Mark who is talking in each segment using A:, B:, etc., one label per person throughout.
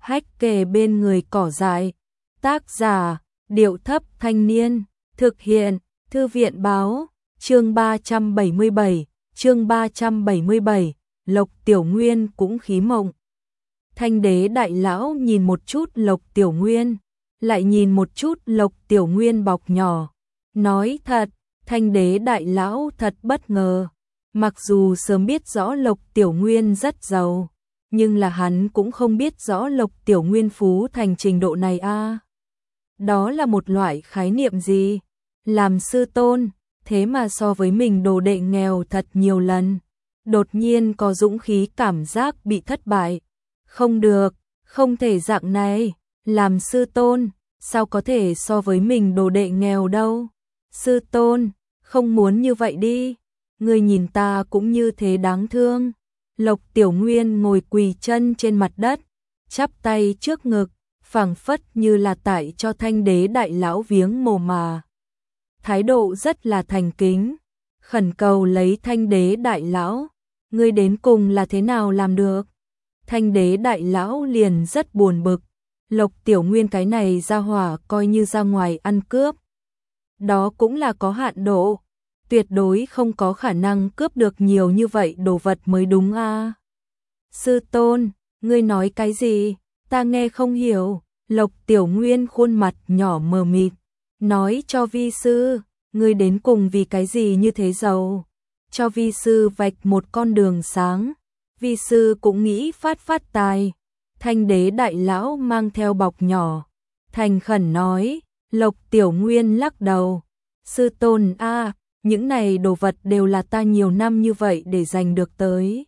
A: hách kề bên người cỏ dại. Tác giả, Điệu Thấp Thanh Niên. Thực hiện, Thư viện Báo. Chương 377, Lộc Tiểu Nguyên cũng khí mộng. Thanh Đế đại lão nhìn một chút Lộc Tiểu Nguyên, lại nhìn một chút Lộc Tiểu Nguyên bọc nhỏ. Nói thật, Thanh Đế đại lão thật bất ngờ. Mặc dù sớm biết rõ Lộc Tiểu Nguyên rất giàu, nhưng là hắn cũng không biết rõ Lộc Tiểu Nguyên phú thành trình độ này a. Đó là một loại khái niệm gì? Làm sư tôn, thế mà so với mình đồ đệ nghèo thật nhiều lần. Đột nhiên có dũng khí cảm giác bị thất bại. Không được, không thể dạng này. Làm sư tôn, sao có thể so với mình đồ đệ nghèo đâu? Sư tôn, không muốn như vậy đi. Người nhìn ta cũng như thế đáng thương. Lộc Tiểu Nguyên ngồi quỳ chân trên mặt đất, chắp tay trước ngực, phảng phất như là tại cho Thanh Đế đại lão viếng mồ mà. Thái độ rất là thành kính, khẩn cầu lấy Thanh Đế đại lão, ngươi đến cùng là thế nào làm được? Thanh Đế đại lão liền rất buồn bực, Lộc Tiểu Nguyên cái này ra hỏa coi như ra ngoài ăn cướp. Đó cũng là có hạn độ, tuyệt đối không có khả năng cướp được nhiều như vậy đồ vật mới đúng a. Sư tôn, ngươi nói cái gì? Ta nghe không hiểu. Lộc Tiểu Nguyên khuôn mặt nhỏ mờ mịt, nói cho vi sư, ngươi đến cùng vì cái gì như thế giàu? Cho vi sư vạch một con đường sáng, vi sư cũng nghĩ phát tài. Thanh Đế đại lão mang theo bọc nhỏ, thành khẩn nói. Lộc Tiểu Nguyên lắc đầu, sư tôn a, những này đồ vật đều là ta nhiều năm như vậy để giành được tới.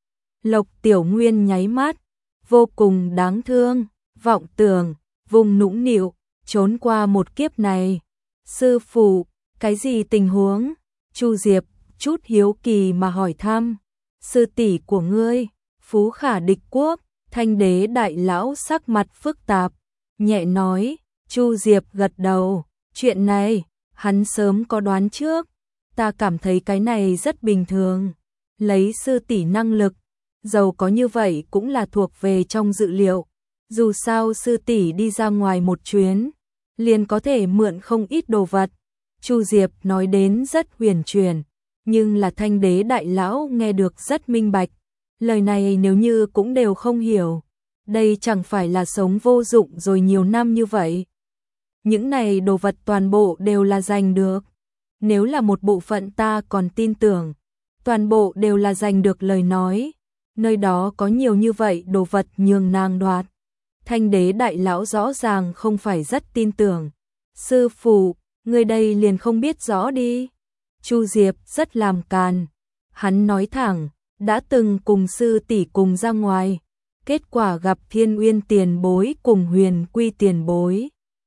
A: Lộc Tiểu Nguyên nháy mắt, vô cùng đáng thương, vọng tưởng, vùng nũng nịu, trốn qua một kiếp này. Sư phụ, cái gì tình huống? Chu Diệp chút hiếu kỳ mà hỏi thăm. Sư tỷ của ngươi, phú khả địch quốc. Thanh Đế đại lão sắc mặt phức tạp, nhẹ nói. Chu Diệp gật đầu, chuyện này, hắn sớm có đoán trước. Ta cảm thấy cái này rất bình thường. Lấy sư tỷ năng lực, giàu có như vậy cũng là thuộc về trong dự liệu. Dù sao sư tỷ đi ra ngoài một chuyến, liền có thể mượn không ít đồ vật. Chu Diệp nói đến rất huyền chuyển, nhưng là Thanh Đế đại lão nghe được rất minh bạch. Lời này nếu như cũng đều không hiểu, đây chẳng phải là sống vô dụng rồi nhiều năm như vậy. Những này đồ vật toàn bộ đều là giành được. Nếu là một bộ phận ta còn tin tưởng, toàn bộ đều là giành được lời nói. Nơi đó có nhiều như vậy đồ vật nhường nàng đoạt. Thanh Đế đại lão rõ ràng không phải rất tin tưởng. Sư phụ, người đây liền không biết rõ đi. Chu Diệp rất làm càn. Hắn nói thẳng, đã từng cùng sư tỷ cùng ra ngoài. Kết quả gặp Thiên Uyên tiền bối cùng Huyền Quy tiền bối.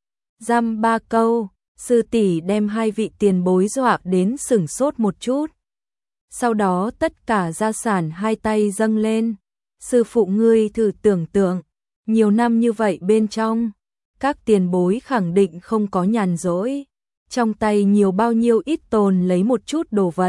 A: Dăm ba câu, sư tỷ đem hai vị tiền bối dọa đến sửng sốt một chút. Sau đó tất cả gia sản hai tay dâng lên. Sư phụ ngươi thử tưởng tượng, nhiều năm như vậy bên trong, các tiền bối khẳng định không có nhàn rỗi. Trong tay nhiều bao nhiêu ít tồn lấy một chút đồ vật.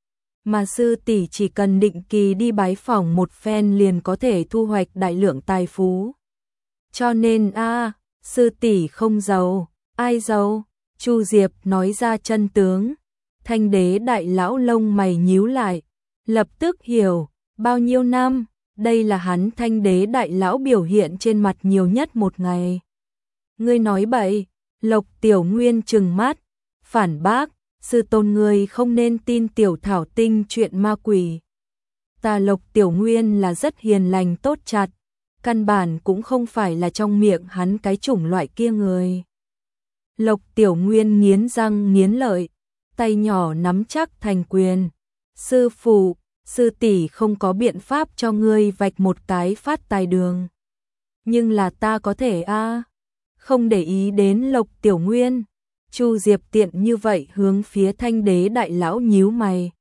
A: Mà sư tỷ chỉ cần định kỳ đi bái phỏng một phen liền có thể thu hoạch đại lượng tài phú. Cho nên sư tỷ không giàu, ai giàu? Chu Diệp nói ra chân tướng. Thanh Đế đại lão lông mày nhíu lại, lập tức hiểu, bao nhiêu năm, đây là hắn Thanh Đế đại lão biểu hiện trên mặt nhiều nhất một ngày. Ngươi nói bậy. Lộc Tiểu Nguyên trừng mắt, phản bác, sư tôn ngươi không nên tin tiểu thảo tinh chuyện ma quỷ. Ta Lộc Tiểu Nguyên là rất hiền lành tốt chặt, căn bản cũng không phải là trong miệng hắn cái chủng loại kia người. Lộc Tiểu Nguyên nghiến răng nghiến lợi, tay nhỏ nắm chắc thành quyền. Sư phụ, sư tỷ không có biện pháp cho ngươi vạch một cái phát tài đường. Nhưng là ta có thể không để ý đến Lộc Tiểu Nguyên. Chu Diệp tiện như vậy hướng phía Thanh Đế đại lão nhíu mày.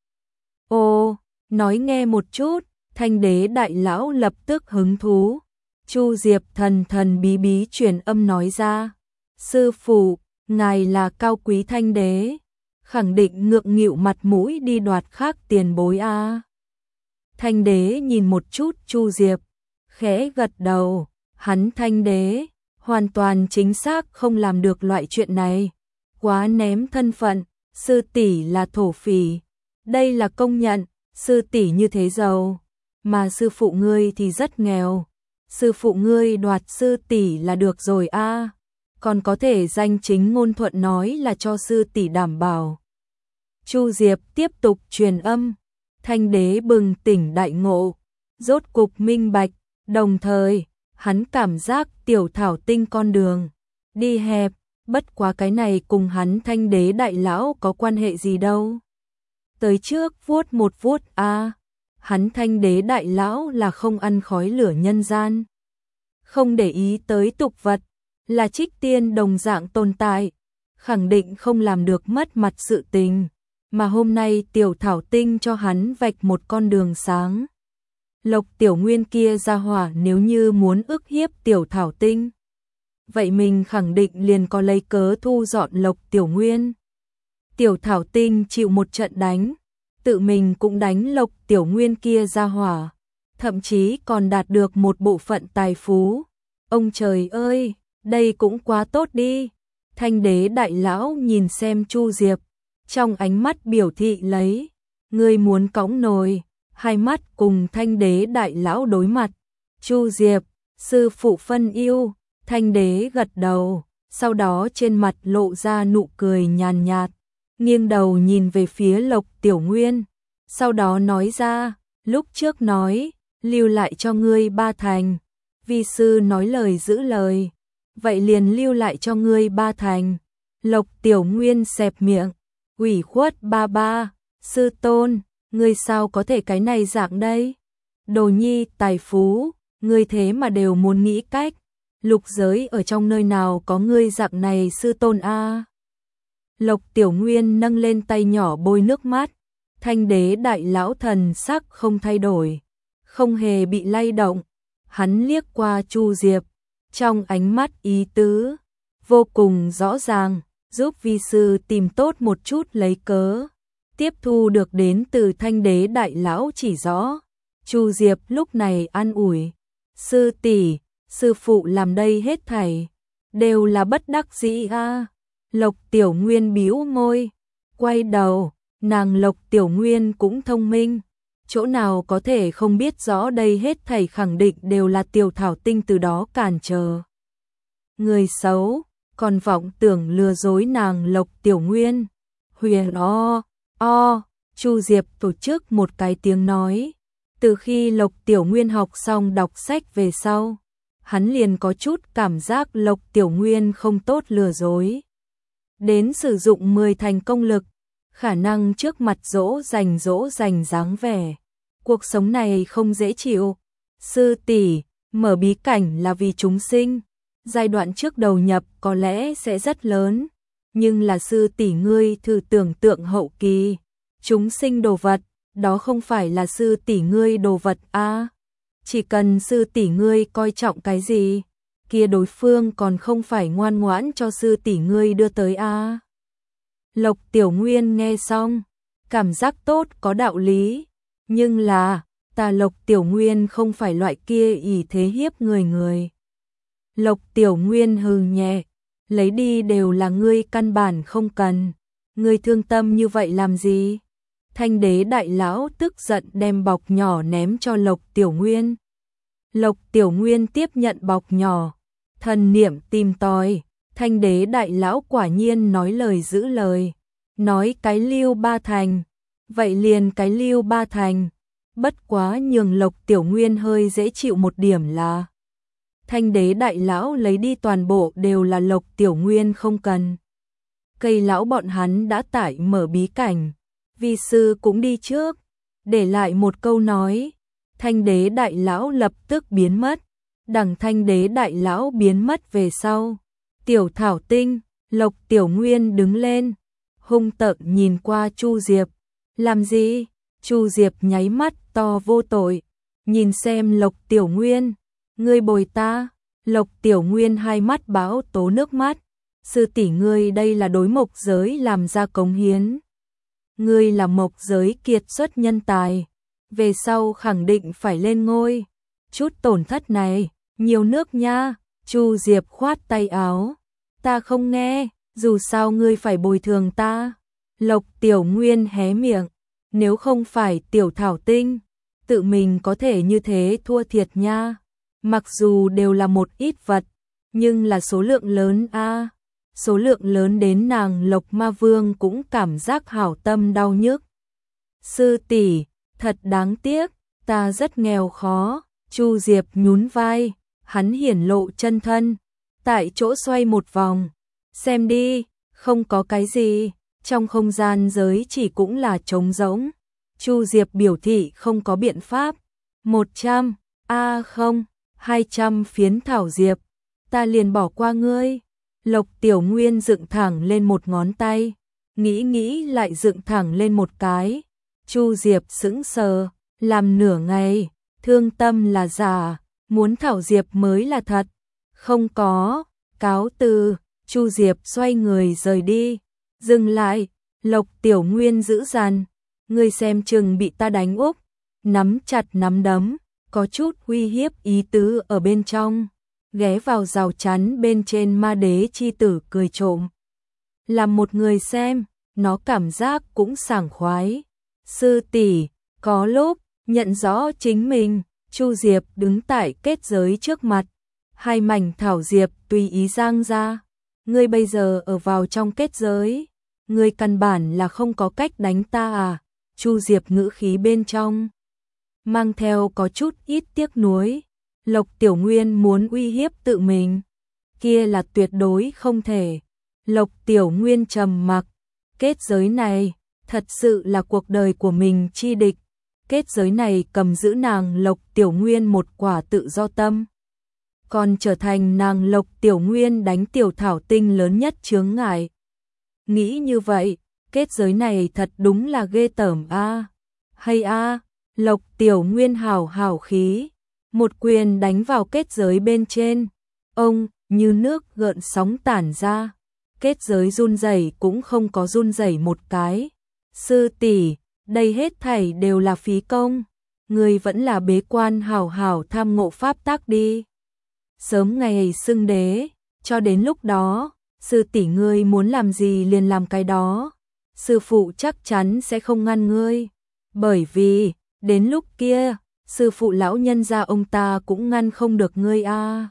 A: Ô, nói nghe một chút. Thanh Đế đại lão lập tức hứng thú. Chu Diệp thần thần bí bí truyền âm nói ra. Sư phụ, ngài là cao quý Thanh Đế, khẳng định ngượng nghịu mặt mũi đi đoạt khác tiền bối a. Thanh Đế nhìn một chút Chu Diệp, khẽ gật đầu, hắn Thanh đế, hoàn toàn chính xác không làm được loại chuyện này. Quá ném thân phận, sư tỷ là thổ phỉ. Đây là công nhận, sư tỷ như thế giàu, mà sư phụ ngươi thì rất nghèo. Sư phụ ngươi đoạt sư tỷ là được rồi a, còn có thể danh chính ngôn thuận nói là cho sư tỷ đảm bảo. Chu Diệp tiếp tục truyền âm, Thanh đế bừng tỉnh đại ngộ, rốt cục minh bạch, đồng thời, hắn cảm giác Tiểu Thảo Tinh con đường đi hẹp, bất quá cái này cùng hắn Thanh đế đại lão có quan hệ gì đâu. Tới trước vuốt một vuốt a, hắn Thanh đế đại lão là không ăn khói lửa nhân gian, không để ý tới tục vật, là trích tiên đồng dạng tồn tại, khẳng định không làm được mất mặt sự tình, mà hôm nay Tiểu Thảo Tinh cho hắn vạch một con đường sáng. Lộc Tiểu Nguyên kia ra hỏa nếu như muốn ức hiếp Tiểu Thảo Tinh, vậy mình khẳng định liền có lấy cớ thu dọn Lộc Tiểu Nguyên. Tiểu Thảo Tinh chịu một trận đánh, tự mình cũng đánh Lộc Tiểu Nguyên kia ra hỏa, thậm chí còn đạt được một bộ phận tài phú. Ông trời ơi, đây cũng quá tốt đi. Thanh đế đại lão nhìn xem Chu Diệp, trong ánh mắt biểu thị lấy, ngươi muốn cõng nồi, hai mắt cùng Thanh đế đại lão đối mặt. Chu Diệp, sư phụ phân yêu, Thanh đế gật đầu, sau đó trên mặt lộ ra nụ cười nhàn nhạt, nghiêng đầu nhìn về phía Lộc Tiểu Nguyên, sau đó nói ra, lúc trước nói, lưu lại cho ngươi 3 thành, vi sư nói lời giữ lời, vậy liền lưu lại cho ngươi 3 thành. Lộc Tiểu Nguyên xẹp miệng, ủy khuất ba ba, sư tôn, ngươi sao có thể cái này dạng đây? Đồ nhi tài phú, ngươi thế mà đều muốn nghĩ cách, lục giới ở trong nơi nào có ngươi dạng này sư tôn a? Lộc Tiểu Nguyên nâng lên tay nhỏ bôi nước mắt, Thanh đế đại lão thần sắc không thay đổi, không hề bị lay động, hắn liếc qua Chu Diệp, trong ánh mắt ý tứ vô cùng rõ ràng, giúp vi sư tìm tốt một chút lấy cớ, tiếp thu được đến từ Thanh đế đại lão chỉ rõ. Chu Diệp lúc này an ủi, sư tỷ, sư phụ làm đây hết thảy đều là bất đắc dĩ a. Lộc Tiểu Nguyên bĩu môi, quay đầu, nàng Lộc Tiểu Nguyên cũng thông minh, chỗ nào có thể không biết rõ đây hết thảy khẳng định đều là Tiểu Thảo Tinh từ đó cản trở. Người xấu, còn vọng tưởng lừa dối nàng Lộc Tiểu Nguyên. Huyền Chu Diệp tổ chức một cái tiếng nói, từ khi Lộc Tiểu Nguyên học xong đọc sách về sau, hắn liền có chút cảm giác Lộc Tiểu Nguyên không tốt lừa dối. Đến sử dụng 10 thành công lực, khả năng trước mặt dỗ dành dáng vẻ. Cuộc sống này không dễ chịu. Sư tỷ, mở bí cảnh là vì chúng sinh. Giai đoạn trước đầu nhập có lẽ sẽ rất lớn. Nhưng là sư tỷ ngươi thử tưởng tượng hậu kỳ. Chúng sinh đồ vật, đó không phải là sư tỷ ngươi đồ vật a. Chỉ cần sư tỷ ngươi coi trọng cái gì, kia đối phương còn không phải ngoan ngoãn cho sư tỷ ngươi đưa tới a. Lộc Tiểu Nguyên nghe xong, cảm giác tốt có đạo lý, nhưng là, ta Lộc Tiểu Nguyên không phải loại kia ỷ thế hiếp người. Lộc Tiểu Nguyên hừ nhẹ, lấy đi đều là ngươi căn bản không cần, ngươi thương tâm như vậy làm gì? Thanh đế đại lão tức giận đem bọc nhỏ ném cho Lộc Tiểu Nguyên. Lộc Tiểu Nguyên tiếp nhận bọc nhỏ, thần niệm tìm tòi, Thanh đế đại lão quả nhiên nói lời giữ lời, nói cái lưu 3 thành, vậy liền cái lưu 3 thành, bất quá nhường Lộc Tiểu Nguyên hơi dễ chịu một điểm là Thanh đế đại lão lấy đi toàn bộ đều là Lộc Tiểu Nguyên không cần. Cây lão bọn hắn đã tải mở bí cảnh, vi sư cũng đi trước, để lại một câu nói, Thanh đế đại lão lập tức biến mất, đằng Thanh đế đại lão biến mất về sau. Tiểu Thảo Tinh, Lộc Tiểu Nguyên đứng lên, hung tợn nhìn qua Chu Diệp, làm gì? Chu Diệp nháy mắt to vô tội, nhìn xem Lộc Tiểu Nguyên, ngươi bồi ta. Lộc Tiểu Nguyên hai mắt báo tố nước mắt, sư tỷ ngươi đây là đối mộc giới làm ra cống hiến. Ngươi là mộc giới kiệt xuất nhân tài, về sau khẳng định phải lên ngôi, chút tổn thất này, Nhiều nước nha. Chu Diệp khoát tay áo. Ta không nghe, dù sao ngươi phải bồi thường ta. Lộc Tiểu Nguyên hé miệng. Nếu không phải Tiểu Thảo Tinh, tự mình có thể như thế thua thiệt nha. Mặc dù đều là một ít vật, nhưng là số lượng lớn a. Số lượng lớn đến nàng Lộc Ma Vương cũng cảm giác hảo tâm đau nhức. Sư tỷ, thật đáng tiếc, ta rất nghèo khó. Chu Diệp nhún vai, hắn hiển lộ chân thân, tại chỗ xoay một vòng. Xem đi, không có cái gì, trong không gian giới chỉ cũng là trống rỗng. Chu Diệp biểu thị không có biện pháp. 100, không, 200 phiến thảo diệp, ta liền bỏ qua ngươi. Lộc Tiểu Nguyên dựng thẳng lên một ngón tay, nghĩ lại dựng thẳng lên một cái. Chu Diệp sững sờ, làm nửa ngày, thương tâm là giả, muốn thảo diệp mới là thật. Không có, cáo từ. Chu Diệp xoay người rời đi. Dừng lại, Lộc Tiểu Nguyên giữ dằn, ngươi xem chừng bị ta đánh úp. Nắm chặt nắm đấm, có chút uy hiếp ý tứ ở bên trong. Ghé vào rào chắn bên trên ma đế chi tử cười trộm. Làm một người xem, nó cảm giác cũng sảng khoái. Sư tỷ, có lúc nhận rõ chính mình. Chu Diệp đứng tại kết giới trước mặt, hai mảnh thảo diệp tùy ý giang ra. Ngươi bây giờ ở vào trong kết giới, ngươi căn bản là không có cách đánh ta à? Chu Diệp ngữ khí bên trong mang theo có chút ít tiếc nuối. Lộc Tiểu Nguyên muốn uy hiếp tự mình, kia là tuyệt đối không thể. Lộc Tiểu Nguyên trầm mặc, kết giới này thật sự là cuộc đời của mình chi địch. Kết giới này cầm giữ nàng Lộc Tiểu Nguyên một quả tự do tâm, còn trở thành nàng Lộc Tiểu Nguyên đánh Tiểu Thảo Tinh lớn nhất chướng ngại. Nghĩ như vậy, kết giới này thật đúng là ghê tởm a. Hay a, Lộc Tiểu Nguyên hào khí, một quyền đánh vào kết giới bên trên. Ông, như nước gợn sóng tản ra. Kết giới run rẩy cũng không có run rẩy một cái. Sư tỷ, đây hết thảy đều là phí công, ngươi vẫn là bế quan hảo tham ngộ pháp tác đi. Sớm ngày xưng đế, cho đến lúc đó, sư tỷ ngươi muốn làm gì liền làm cái đó. Sư phụ chắc chắn sẽ không ngăn ngươi, bởi vì, đến lúc kia, sư phụ lão nhân gia ông ta cũng ngăn không được ngươi a.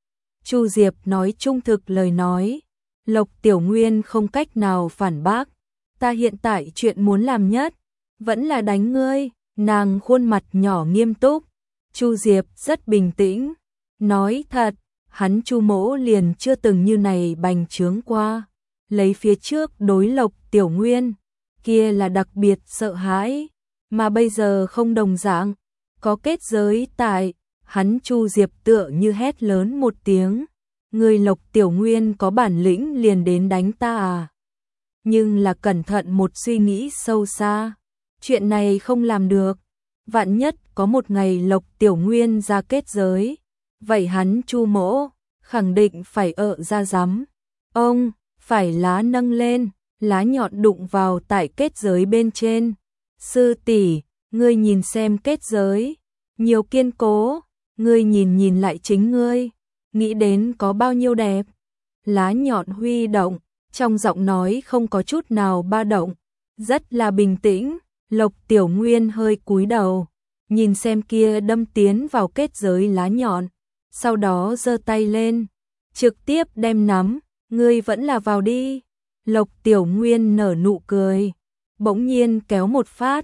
A: Chu Diệp nói trung thực lời nói, Lộc Tiểu Nguyên không cách nào phản bác. Ta hiện tại chuyện muốn làm nhất vẫn là đánh ngươi. Nàng khuôn mặt nhỏ nghiêm túc. Chu Diệp rất bình tĩnh, nói thật, hắn Chu mỗ liền chưa từng như này bành trướng qua. Lấy phía trước đối Lộc Tiểu Nguyên, kia là đặc biệt sợ hãi, mà bây giờ không đồng dạng, có kết giới tại, hắn Chu Diệp tựa như hét lớn một tiếng, người Lộc Tiểu Nguyên có bản lĩnh liền đến đánh ta à? Nhưng là cẩn thận một suy nghĩ sâu xa, chuyện này không làm được, vạn nhất có một ngày Lộc Tiểu Nguyên ra kết giới, vậy hắn Chu mỗ khẳng định phải ra rắm. Ông phải lá nâng lên, lá nhọn đụng vào tại kết giới bên trên. Sư tỷ, ngươi nhìn xem kết giới, nhiều kiên cố, ngươi nhìn lại chính ngươi, nghĩ đến có bao nhiêu đẹp. Lá nhọn huy động, trong giọng nói không có chút nào ba động, rất là bình tĩnh. Lộc Tiểu Nguyên hơi cúi đầu, nhìn xem kia đâm tiến vào kết giới lá nhọn, sau đó giơ tay lên, trực tiếp đem nắm, ngươi vẫn là vào đi. Lộc Tiểu Nguyên nở nụ cười, bỗng nhiên kéo một phát,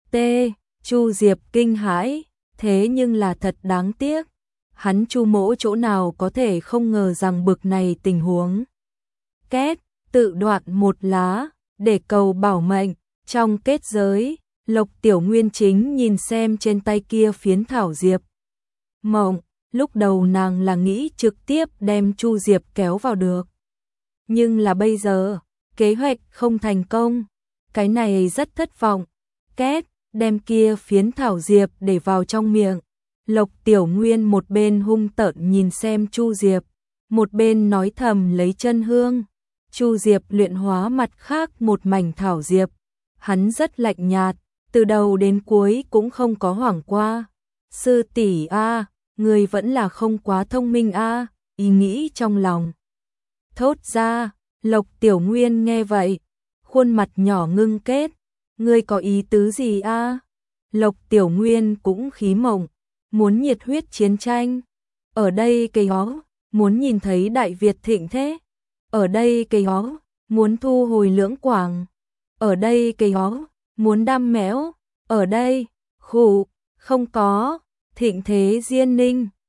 A: Chu Diệp kinh hãi, thế nhưng là thật đáng tiếc. Hắn Chu mỗ chỗ nào có thể không ngờ rằng bực này tình huống. Két, tự đoạn một lá, để cầu bảo mệnh, trong kết giới, Lộc Tiểu Nguyên chính nhìn xem trên tay kia phiến thảo diệp. Mộng, lúc đầu nàng là nghĩ trực tiếp đem Chu Diệp kéo vào được. Nhưng là bây giờ, kế hoạch không thành công, cái này rất thất vọng. Két, đem kia phiến thảo diệp để vào trong miệng. Lộc Tiểu Nguyên một bên hung tợn nhìn xem Chu Diệp, một bên nói thầm lấy chân hương. Chu Diệp luyện hóa mặt khác một mảnh thảo diệp, hắn rất lạnh nhạt, từ đầu đến cuối cũng không có hoảng qua. Sư tỷ a, người vẫn là không quá thông minh a, ý nghĩ trong lòng. Thốt ra, Lộc Tiểu Nguyên nghe vậy, khuôn mặt nhỏ ngưng kết, ngươi có ý tứ gì a? Lộc Tiểu Nguyên cũng khí mộng, muốn nhiệt huyết chiến tranh. Ở đây cây hó, muốn nhìn thấy Đại Việt thịnh thế. Ở đây cây hó, muốn thu hồi Lưỡng Quảng. Ở đây cây hó, muốn đam mẽo. Ở đây, khụ, không có, thịnh thế Diên Ninh.